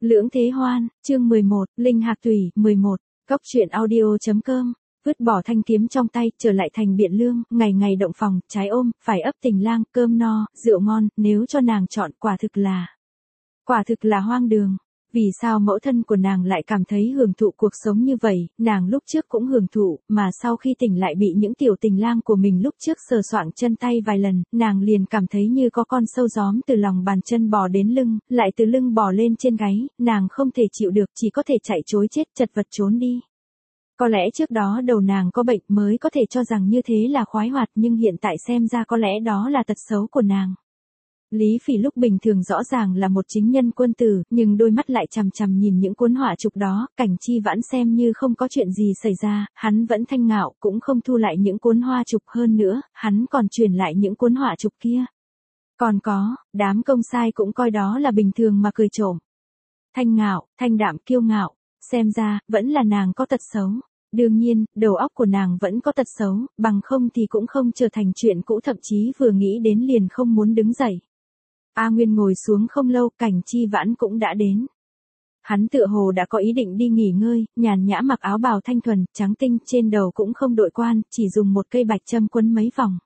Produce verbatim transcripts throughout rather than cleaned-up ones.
Lưỡng Thế Hoan, chương mười một, Linh Hạc Tùy, mười một, Cóc truyện audio.com, vứt bỏ thanh kiếm trong tay, trở lại thành Biện Lương, ngày ngày động phòng, trái ôm, phải ấp tình lang, cơm no, rượu ngon, nếu cho nàng chọn, quả thực là, quả thực là hoang đường. Vì sao mẫu thân của nàng lại cảm thấy hưởng thụ cuộc sống như vậy, nàng lúc trước cũng hưởng thụ, mà sau khi tỉnh lại bị những tiểu tình lang của mình lúc trước sờ soạng chân tay vài lần, nàng liền cảm thấy như có con sâu gióm từ lòng bàn chân bò đến lưng, lại từ lưng bò lên trên gáy, nàng không thể chịu được, chỉ có thể chạy trối chết chật vật trốn đi. Có lẽ trước đó đầu nàng có bệnh mới có thể cho rằng như thế là khoái hoạt, nhưng hiện tại xem ra có lẽ đó là tật xấu của nàng. Lý Phỉ lúc bình thường rõ ràng là một chính nhân quân tử, nhưng đôi mắt lại chằm chằm nhìn những cuốn họa chụp đó, Cảnh Chi Vãn xem như không có chuyện gì xảy ra, hắn vẫn thanh ngạo, cũng không thu lại những cuốn hoa chụp, hơn nữa, hắn còn truyền lại những cuốn họa chụp kia. Còn có, đám công sai cũng coi đó là bình thường mà cười trộm. Thanh ngạo, thanh đạm kiêu ngạo, xem ra, vẫn là nàng có tật xấu. Đương nhiên, đầu óc của nàng vẫn có tật xấu, bằng không thì cũng không trở thành chuyện cũ, thậm chí vừa nghĩ đến liền không muốn đứng dậy. A Nguyên ngồi xuống không lâu, Cảnh Chi Vãn cũng đã đến. Hắn tựa hồ đã có ý định đi nghỉ ngơi, nhàn nhã mặc áo bào thanh thuần, trắng tinh, trên đầu cũng không đội quan, chỉ dùng một cây bạch châm quấn mấy vòng.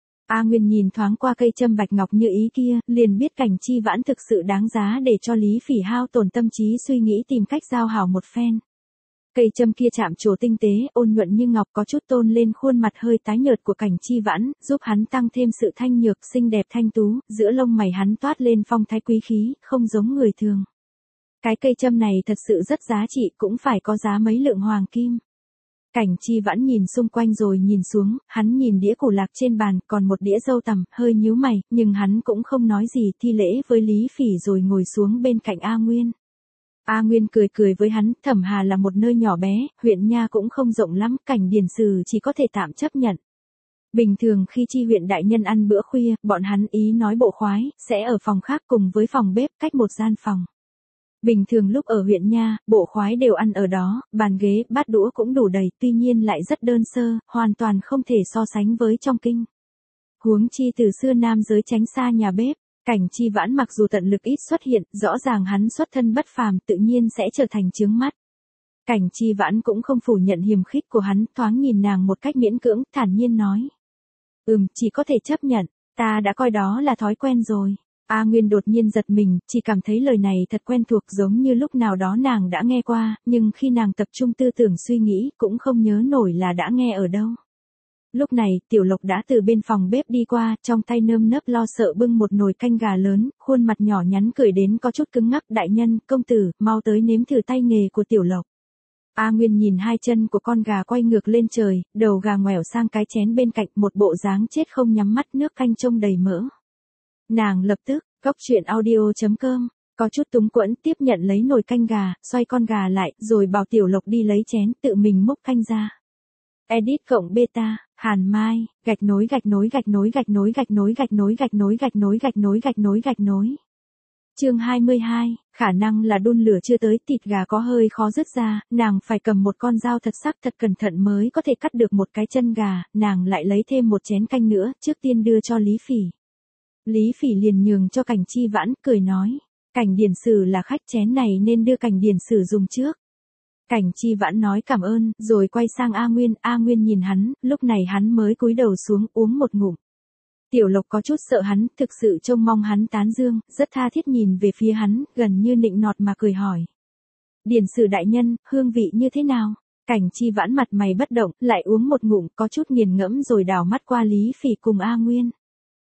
A Nguyên nhìn thoáng qua cây châm bạch ngọc như ý kia, liền biết Cảnh Chi Vãn thực sự đáng giá để cho Lý Phỉ hao tổn tâm trí suy nghĩ tìm cách giao hảo một phen. Cây châm kia chạm trổ tinh tế, ôn nhuận như ngọc, có chút tôn lên khuôn mặt hơi tái nhợt của Cảnh Chi Vãn, giúp hắn tăng thêm sự thanh nhược, xinh đẹp thanh tú, giữa lông mày hắn toát lên phong thái quý khí, không giống người thường. Cái cây châm này thật sự rất giá trị, cũng phải có giá mấy lượng hoàng kim. Cảnh Chi Vãn nhìn xung quanh rồi nhìn xuống, hắn nhìn đĩa củ lạc trên bàn, còn một đĩa dâu tằm, hơi nhíu mày, nhưng hắn cũng không nói gì, thi lễ với Lý Phỉ rồi ngồi xuống bên cạnh A Nguyên. A Nguyên cười cười với hắn, Thẩm Hà là một nơi nhỏ bé, huyện nha cũng không rộng lắm, Cảnh Điền Sử chỉ có thể tạm chấp nhận. Bình thường khi chi huyện đại nhân ăn bữa khuya, bọn hắn ý nói bộ khoái, sẽ ở phòng khác cùng với phòng bếp, cách một gian phòng. Bình thường lúc ở huyện nha, bộ khoái đều ăn ở đó, bàn ghế, bát đũa cũng đủ đầy, tuy nhiên lại rất đơn sơ, hoàn toàn không thể so sánh với trong kinh. Huống chi từ xưa nam giới tránh xa nhà bếp. Cảnh Chi Vãn mặc dù tận lực ít xuất hiện, rõ ràng hắn xuất thân bất phàm, tự nhiên sẽ trở thành chướng mắt. Cảnh Chi Vãn cũng không phủ nhận hiềm khích của hắn, thoáng nhìn nàng một cách miễn cưỡng, thản nhiên nói. Ừm, chỉ có thể chấp nhận, ta đã coi đó là thói quen rồi. A Nguyên đột nhiên giật mình, chỉ cảm thấy lời này thật quen thuộc, giống như lúc nào đó nàng đã nghe qua, nhưng khi nàng tập trung tư tưởng suy nghĩ, cũng không nhớ nổi là đã nghe ở đâu. Lúc này, Tiểu Lộc đã từ bên phòng bếp đi qua, trong tay nơm nớp lo sợ bưng một nồi canh gà lớn, khuôn mặt nhỏ nhắn cười đến có chút cứng ngắc, đại nhân, công tử, mau tới nếm thử tay nghề của Tiểu Lộc. A Nguyên nhìn hai chân của con gà quay ngược lên trời, đầu gà ngoẻo sang cái chén bên cạnh, một bộ dáng chết không nhắm mắt, nước canh trông đầy mỡ. Nàng lập tức, Cóc truyện audio.com, có chút túng quẫn tiếp nhận lấy nồi canh gà, xoay con gà lại, rồi bảo Tiểu Lộc đi lấy chén, tự mình múc canh ra. Edit cộng beta, Hàn Mai, gạch nối gạch nối gạch nối gạch nối gạch nối gạch nối gạch nối gạch nối gạch nối gạch nối gạch nối. Chương hai mươi hai, khả năng là đun lửa chưa tới, thịt gà có hơi khó rứt ra, nàng phải cầm một con dao thật sắc thật cẩn thận mới có thể cắt được một cái chân gà, nàng lại lấy thêm một chén canh nữa, trước tiên đưa cho Lý Phỉ. Lý Phỉ liền nhường cho Cảnh Chi Vãn, cười nói, Cảnh Điền Sử là khách, chén này nên đưa Cảnh Điền Sử dùng trước. Cảnh Chi Vãn nói cảm ơn, rồi quay sang A Nguyên, A Nguyên nhìn hắn, lúc này hắn mới cúi đầu xuống uống một ngụm. Tiểu Lộc có chút sợ hắn, thực sự trông mong hắn tán dương, rất tha thiết nhìn về phía hắn, gần như nịnh nọt mà cười hỏi. Điền Sử đại nhân, hương vị như thế nào? Cảnh Chi Vãn mặt mày bất động, lại uống một ngụm, có chút nghiền ngẫm rồi đảo mắt qua Lý Phỉ cùng A Nguyên.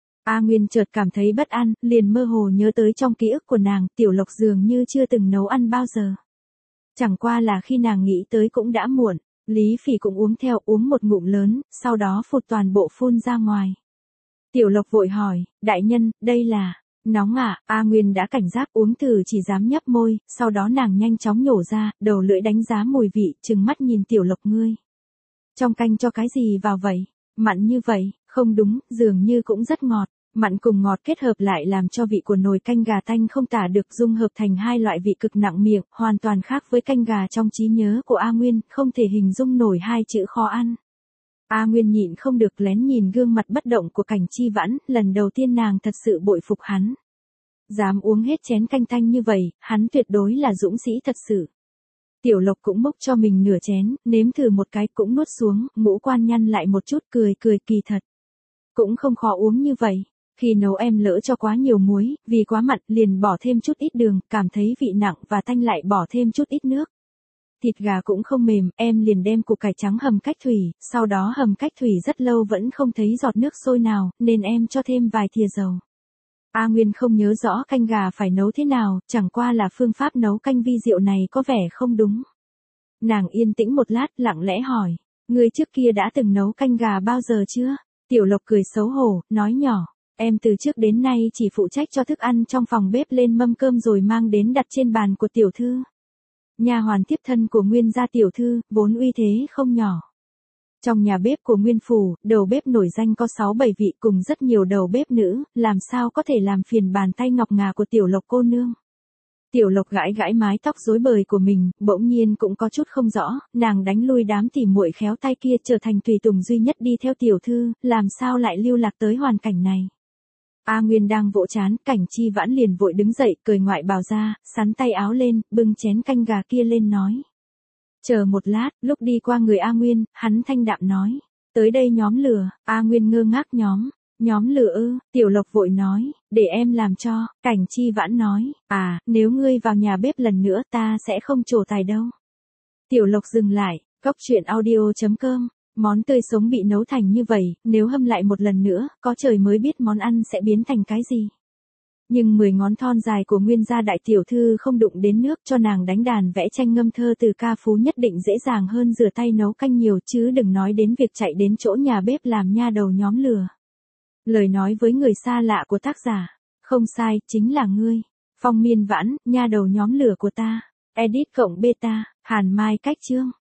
A Nguyên chợt cảm thấy bất an, liền mơ hồ nhớ tới trong ký ức của nàng, Tiểu Lộc dường như chưa từng nấu ăn bao giờ. Chẳng qua là khi nàng nghĩ tới cũng đã muộn, Lý Phỉ cũng uống theo, uống một ngụm lớn, sau đó phụt toàn bộ phun ra ngoài. Tiểu Lộc vội hỏi, đại nhân, đây là, nóng à, A Nguyên đã cảnh giác uống thử chỉ dám nhấp môi, sau đó nàng nhanh chóng nhổ ra, đầu lưỡi đánh giá mùi vị, trừng mắt nhìn Tiểu Lộc ngươi. Trong canh cho cái gì vào vậy? Mặn như vậy, không đúng, dường như cũng rất ngọt. Mặn cùng ngọt kết hợp lại làm cho vị của nồi canh gà tanh không tả được, dung hợp thành hai loại vị cực nặng miệng, hoàn toàn khác với canh gà trong trí nhớ của A Nguyên, không thể hình dung nổi hai chữ khó ăn. A Nguyên nhịn không được lén nhìn gương mặt bất động của Cảnh Chi Vãn, lần đầu tiên nàng thật sự bội phục hắn. Dám uống hết chén canh tanh như vậy, hắn tuyệt đối là dũng sĩ thật sự. Tiểu Lộc cũng múc cho mình nửa chén, nếm thử một cái cũng nuốt xuống, ngũ quan nhăn lại một chút cười cười kỳ thật. Cũng không khó uống như vậy. Khi nấu em lỡ cho quá nhiều muối, vì quá mặn liền bỏ thêm chút ít đường, cảm thấy vị nặng và tanh lại bỏ thêm chút ít nước. Thịt gà cũng không mềm, em liền đem củ cải trắng hầm cách thủy, sau đó hầm cách thủy rất lâu vẫn không thấy giọt nước sôi nào, nên em cho thêm vài thìa dầu. A Nguyên không nhớ rõ canh gà phải nấu thế nào, chẳng qua là phương pháp nấu canh vi diệu này có vẻ không đúng. Nàng yên tĩnh một lát, lặng lẽ hỏi, người trước kia đã từng nấu canh gà bao giờ chưa? Tiểu Lộc cười xấu hổ, nói nhỏ, em từ trước đến nay chỉ phụ trách cho thức ăn trong phòng bếp lên mâm cơm rồi mang đến đặt trên bàn của tiểu thư. Nha hoàn tiếp thân của Nguyên gia tiểu thư, vốn uy thế không nhỏ. Trong nhà bếp của Nguyên phủ, đầu bếp nổi danh có sáu bảy vị cùng rất nhiều đầu bếp nữ, làm sao có thể làm phiền bàn tay ngọc ngà của Tiểu Lộc cô nương. Tiểu Lộc gãi gãi mái tóc rối bời của mình, bỗng nhiên cũng có chút không rõ, nàng đánh lui đám tỉ muội khéo tay kia trở thành tùy tùng duy nhất đi theo tiểu thư, làm sao lại lưu lạc tới hoàn cảnh này. A Nguyên đang vỗ chán, Cảnh Chi Vãn liền vội đứng dậy, cởi ngoại bào ra, sắn tay áo lên, bưng chén canh gà kia lên nói. Chờ một lát, lúc đi qua người A Nguyên, hắn thanh đạm nói. Tới đây nhóm lửa, A Nguyên ngơ ngác nhóm. Nhóm lửa ư, Tiểu Lộc vội nói, để em làm cho, Cảnh Chi Vãn nói, à, nếu ngươi vào nhà bếp lần nữa ta sẽ không trổ tài đâu. Tiểu Lộc dừng lại, góc chuyện audio chấm com, món tươi sống bị nấu thành như vậy, nếu hâm lại một lần nữa, có trời mới biết món ăn sẽ biến thành cái gì. Nhưng mười ngón thon dài của Nguyên gia đại tiểu thư không đụng đến nước cho nàng đánh đàn vẽ tranh ngâm thơ từ ca phú nhất định dễ dàng hơn rửa tay nấu canh nhiều chứ đừng nói đến việc chạy đến chỗ nhà bếp làm nha đầu nhóm lửa. Lời nói với người xa lạ của tác giả, không sai, chính là ngươi. Phong Miên Vãn, nha đầu nhóm lửa của ta. Edit cộng beta, Hàn Mai cách chương.